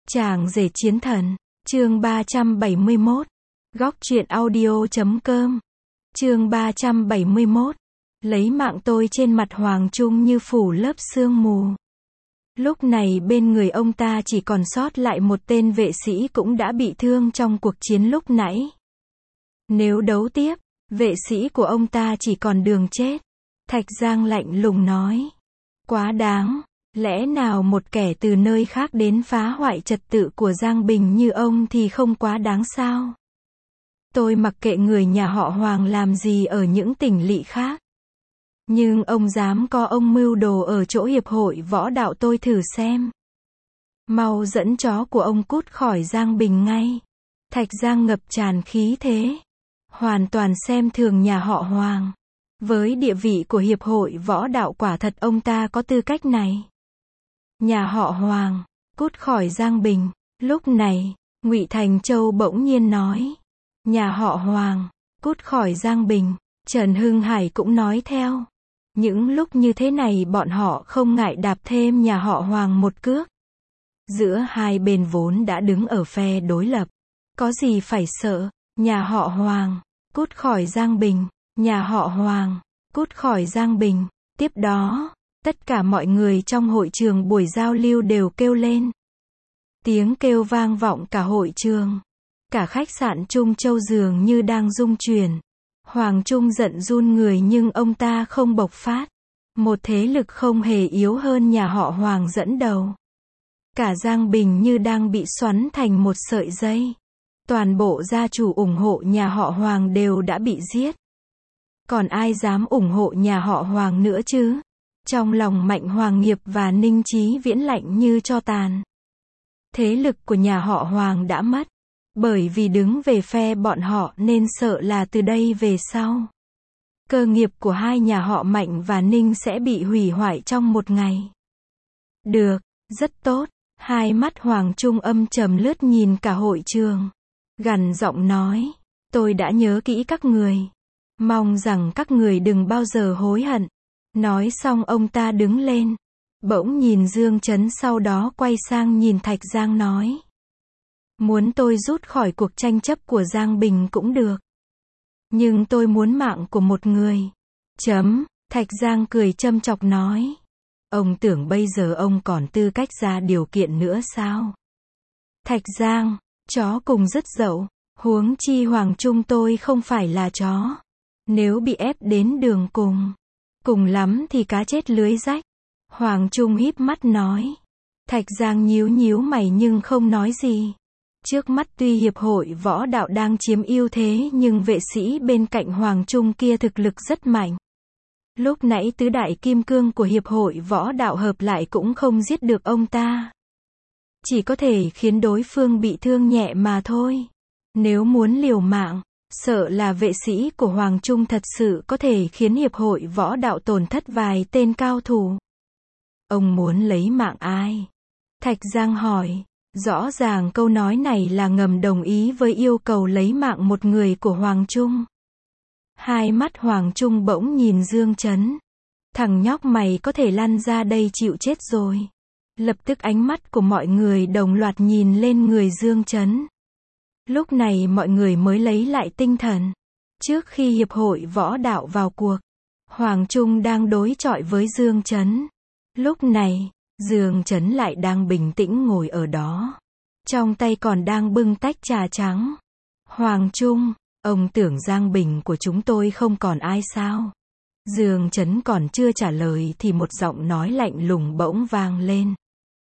Chàng rể chiến thần, chương 371, góc truyện audio.com, chương 371, lấy mạng tôi trên mặt Hoàng Trung như phủ lớp sương mù. Lúc này bên người ông ta chỉ còn sót lại một tên vệ sĩ cũng đã bị thương trong cuộc chiến lúc nãy. Nếu đấu tiếp, vệ sĩ của ông ta chỉ còn đường chết. Thạch Giang lạnh lùng nói. Quá đáng, lẽ nào một kẻ từ nơi khác đến phá hoại trật tự của Giang Bình như ông thì không quá đáng sao? Tôi mặc kệ người nhà họ Hoàng làm gì ở những tỉnh lỵ khác. Nhưng ông dám có ông mưu đồ ở chỗ hiệp hội võ đạo, tôi thử xem. Mau dẫn chó của ông cút khỏi Giang Bình ngay. Thạch Giang ngập tràn khí thế. Hoàn toàn xem thường nhà họ Hoàng. Với địa vị của hiệp hội võ đạo quả thật ông ta có tư cách này. Nhà họ Hoàng, cút khỏi Giang Bình. Lúc này, Ngụy Thành Châu bỗng nhiên nói. Nhà họ Hoàng, cút khỏi Giang Bình. Trần Hưng Hải cũng nói theo. Những lúc như thế này bọn họ không ngại đạp thêm nhà họ Hoàng một cước. Giữa hai bên vốn đã đứng ở phe đối lập. Có gì phải sợ, nhà họ Hoàng, cút khỏi Giang Bình, nhà họ Hoàng, cút khỏi Giang Bình. Tiếp đó, tất cả mọi người trong hội trường buổi giao lưu đều kêu lên. Tiếng kêu vang vọng cả hội trường. Cả khách sạn Trung Châu dường như đang rung chuyển. Hoàng Trung giận run người nhưng ông ta không bộc phát. Một thế lực không hề yếu hơn nhà họ Hoàng dẫn đầu. Cả Giang Bình như đang bị xoắn thành một sợi dây. Toàn bộ gia chủ ủng hộ nhà họ Hoàng đều đã bị giết. Còn ai dám ủng hộ nhà họ Hoàng nữa chứ? Trong lòng Mạnh Hoàng Nghiệp và Ninh Chí Viễn lạnh như tro tàn. Thế lực của nhà họ Hoàng đã mất. Bởi vì đứng về phe bọn họ nên sợ là từ đây về sau, cơ nghiệp của hai nhà họ Mạnh và Ninh sẽ bị hủy hoại trong một ngày. Được, rất tốt. Hai mắt Hoàng Trung âm trầm lướt nhìn cả hội trường. Gằn giọng nói. Tôi đã nhớ kỹ các người. Mong rằng các người đừng bao giờ hối hận. Nói xong ông ta đứng lên. Bỗng nhìn Dương Chấn sau đó quay sang nhìn Thạch Giang nói. Muốn tôi rút khỏi cuộc tranh chấp của Giang Bình cũng được. Nhưng tôi muốn mạng của một người. Thạch Giang cười châm chọc nói. Ông tưởng bây giờ ông còn tư cách ra điều kiện nữa sao? Thạch Giang, chó cùng rất dậu. Huống chi Hoàng Trung tôi không phải là chó. Nếu bị ép đến đường cùng. Cùng lắm thì cá chết lưới rách. Hoàng Trung híp mắt nói. Thạch Giang nhíu nhíu mày nhưng không nói gì. Trước mắt tuy hiệp hội võ đạo đang chiếm ưu thế nhưng vệ sĩ bên cạnh Hoàng Trung kia thực lực rất mạnh. Lúc nãy tứ đại kim cương của hiệp hội võ đạo hợp lại cũng không giết được ông ta. Chỉ có thể khiến đối phương bị thương nhẹ mà thôi. Nếu muốn liều mạng, sợ là vệ sĩ của Hoàng Trung thật sự có thể khiến hiệp hội võ đạo tổn thất vài tên cao thủ. Ông muốn lấy mạng ai? Thạch Giang hỏi. Rõ ràng câu nói này là ngầm đồng ý với yêu cầu lấy mạng một người của Hoàng Trung. Hai mắt Hoàng Trung bỗng nhìn Dương Chấn. Thằng nhóc mày có thể lăn ra đây chịu chết rồi. Lập tức ánh mắt của mọi người đồng loạt nhìn lên người Dương Chấn. Lúc này mọi người mới lấy lại tinh thần. Trước khi hiệp hội võ đạo vào cuộc, Hoàng Trung đang đối chọi với Dương Chấn. Lúc này, Dương Chấn lại đang bình tĩnh ngồi ở đó. Trong tay còn đang bưng tách trà trắng. Hoàng Trung, ông tưởng Giang Bình của chúng tôi không còn ai sao? Dương Chấn còn chưa trả lời thì một giọng nói lạnh lùng bỗng vang lên.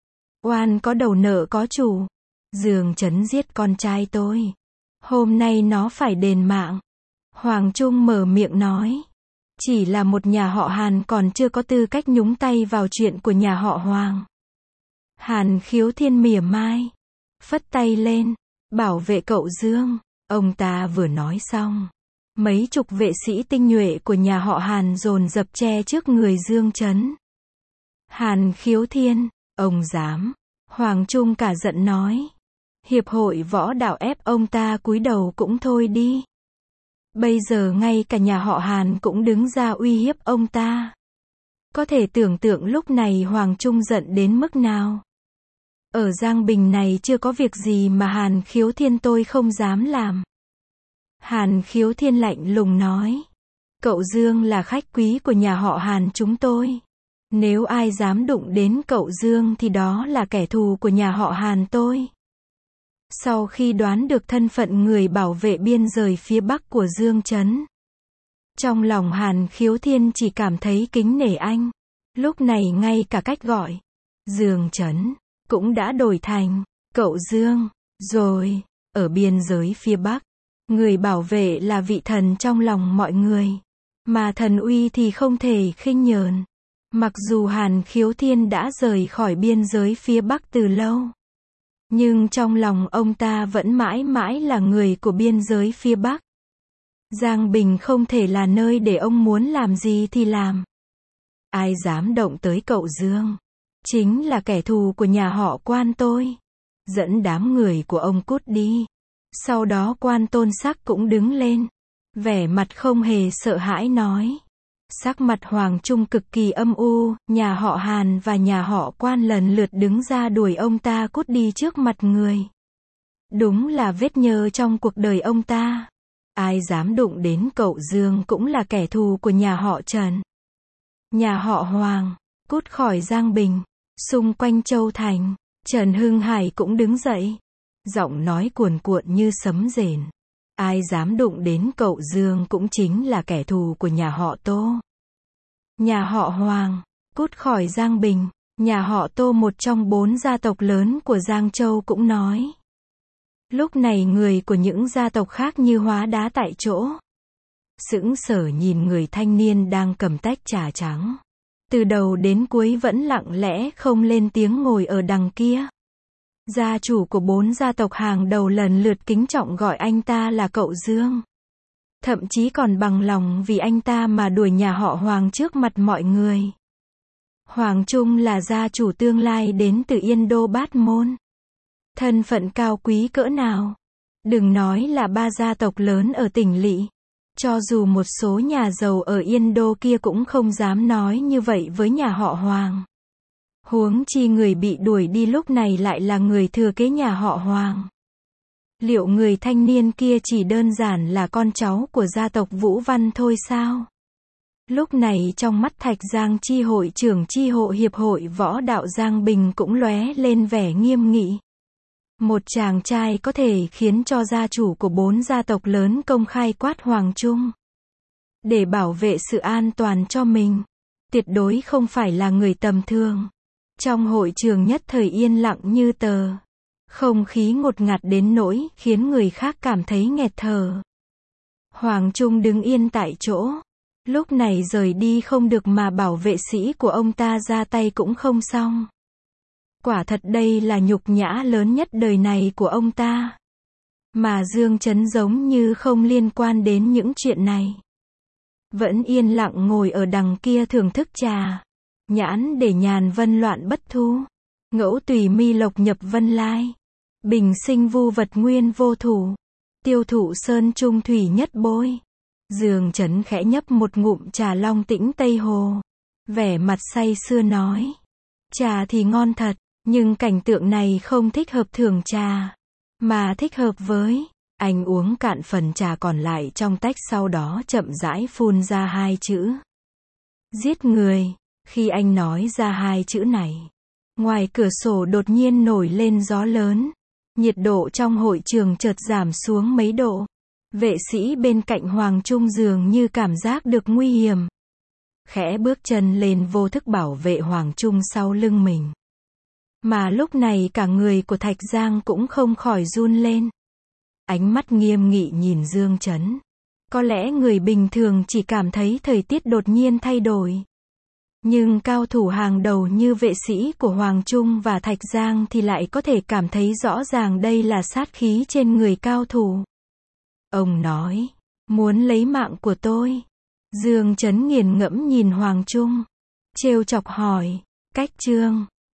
Oan có đầu nợ có chủ. Dương Chấn giết con trai tôi. Hôm nay nó phải đền mạng. Hoàng Trung mở miệng nói. Chỉ là một nhà họ Hàn còn chưa có tư cách nhúng tay vào chuyện của nhà họ Hoàng. Hàn Khiếu Thiên mỉa mai. Phất tay lên. Bảo vệ cậu Dương. Ông ta vừa nói xong. Mấy chục vệ sĩ tinh nhuệ của nhà họ Hàn dồn dập che trước người Dương Chấn. Hàn Khiếu Thiên, ông dám. Hoàng Trung cả giận nói. Hiệp hội võ đạo ép ông ta cúi đầu cũng thôi đi. Bây giờ ngay cả nhà họ Hàn cũng đứng ra uy hiếp ông ta. Có thể tưởng tượng lúc này Hoàng Trung giận đến mức nào. Ở Giang Bình này chưa có việc gì mà Hàn Khiếu Thiên tôi không dám làm. Hàn Khiếu Thiên lạnh lùng nói. Cậu Dương là khách quý của nhà họ Hàn chúng tôi. Nếu ai dám đụng đến cậu Dương thì đó là kẻ thù của nhà họ Hàn tôi. Sau khi đoán được thân phận người bảo vệ biên giới phía Bắc của Dương Chấn, trong lòng Hàn Khiếu Thiên chỉ cảm thấy kính nể anh. Lúc này ngay cả cách gọi Dương Chấn cũng đã đổi thành cậu Dương. Rồi, ở biên giới phía Bắc, người bảo vệ là vị thần trong lòng mọi người. Mà thần uy thì không thể khinh nhờn. Mặc dù Hàn Khiếu Thiên đã rời khỏi biên giới phía Bắc từ lâu, nhưng trong lòng ông ta vẫn mãi mãi là người của biên giới phía Bắc. Giang Bình không thể là nơi để ông muốn làm gì thì làm. Ai dám động tới cậu Dương, chính là kẻ thù của nhà họ Quan tôi. Dẫn đám người của ông cút đi. Sau đó Quan Tôn Sắc cũng đứng lên, vẻ mặt không hề sợ hãi nói. Sắc mặt Hoàng Trung cực kỳ âm u, nhà họ Hàn và nhà họ Quan lần lượt đứng ra đuổi ông ta cút đi trước mặt người. Đúng là vết nhơ trong cuộc đời ông ta. Ai dám đụng đến cậu Dương cũng là kẻ thù của nhà họ Trần. Nhà họ Hoàng, cút khỏi Giang Bình. Xung quanh Châu Thành, Trần Hưng Hải cũng đứng dậy. Giọng nói cuồn cuộn như sấm rền. Ai dám đụng đến cậu Dương cũng chính là kẻ thù của nhà họ Tô. Nhà họ Hoàng, cút khỏi Giang Bình. Nhà họ Tô, một trong 4 gia tộc lớn của Giang Châu, cũng nói. Lúc này người của những gia tộc khác như hóa đá tại chỗ. Sững sờ nhìn người thanh niên đang cầm tách trà trắng. Từ đầu đến cuối vẫn lặng lẽ không lên tiếng ngồi ở đằng kia. Gia chủ của 4 gia tộc hàng đầu lần lượt kính trọng gọi anh ta là cậu Dương. Thậm chí còn bằng lòng vì anh ta mà đuổi nhà họ Hoàng trước mặt mọi người. Hoàng Trung là gia chủ tương lai đến từ Yên Đô Bát Môn. Thân phận cao quý cỡ nào. Đừng nói là 3 gia tộc lớn ở tỉnh lỵ. Cho dù một số nhà giàu ở Yên Đô kia cũng không dám nói như vậy với nhà họ Hoàng. Huống chi người bị đuổi đi lúc này lại là người thừa kế nhà họ Hoàng. Liệu người thanh niên kia chỉ đơn giản là con cháu của gia tộc Vũ Văn thôi sao? Lúc này trong mắt Thạch Giang chi hội trưởng chi hộ hiệp hội võ đạo Giang Bình cũng lóe lên vẻ nghiêm nghị. Một chàng trai có thể khiến cho gia chủ của 4 gia tộc lớn công khai quát Hoàng Trung. Để bảo vệ sự an toàn cho mình. Tuyệt đối không phải là người tầm thường. Trong hội trường nhất thời yên lặng như tờ. Không khí ngột ngạt đến nỗi khiến người khác cảm thấy nghẹt thở. Hoàng Trung đứng yên tại chỗ. Lúc này rời đi không được mà bảo vệ sĩ của ông ta ra tay cũng không xong. Quả thật đây là nhục nhã lớn nhất đời này của ông ta. Mà Dương Chấn giống như không liên quan đến những chuyện này. Vẫn yên lặng ngồi ở đằng kia thưởng thức trà. Nhãn để nhàn vân loạn bất thu. Ngẫu tùy mi lộc nhập vân lai. Bình sinh vu vật nguyên vô thủ. Tiêu thụ sơn trung thủy nhất bôi. Dương Chấn khẽ nhấp một ngụm trà Long Tĩnh Tây Hồ. Vẻ mặt say sưa nói. Trà thì ngon thật, nhưng cảnh tượng này không thích hợp thưởng trà. Mà thích hợp với. Anh uống cạn phần trà còn lại trong tách, sau đó chậm rãi phun ra 2 chữ. Giết người. Khi anh nói ra 2 chữ này, ngoài cửa sổ đột nhiên nổi lên gió lớn. Nhiệt độ trong hội trường chợt giảm xuống mấy độ. Vệ sĩ bên cạnh Hoàng Trung dường như cảm giác được nguy hiểm. Khẽ bước chân lên vô thức bảo vệ Hoàng Trung sau lưng mình. Mà lúc này cả người của Thạch Giang cũng không khỏi run lên. Ánh mắt nghiêm nghị nhìn Dương Chấn. Có lẽ người bình thường chỉ cảm thấy thời tiết đột nhiên thay đổi. Nhưng cao thủ hàng đầu như vệ sĩ của Hoàng Trung và Thạch Giang thì lại có thể cảm thấy rõ ràng đây là sát khí trên người cao thủ. Ông nói, muốn lấy mạng của tôi. Dương Chấn nghiền ngẫm nhìn Hoàng Trung. Trêu chọc hỏi, cách chương.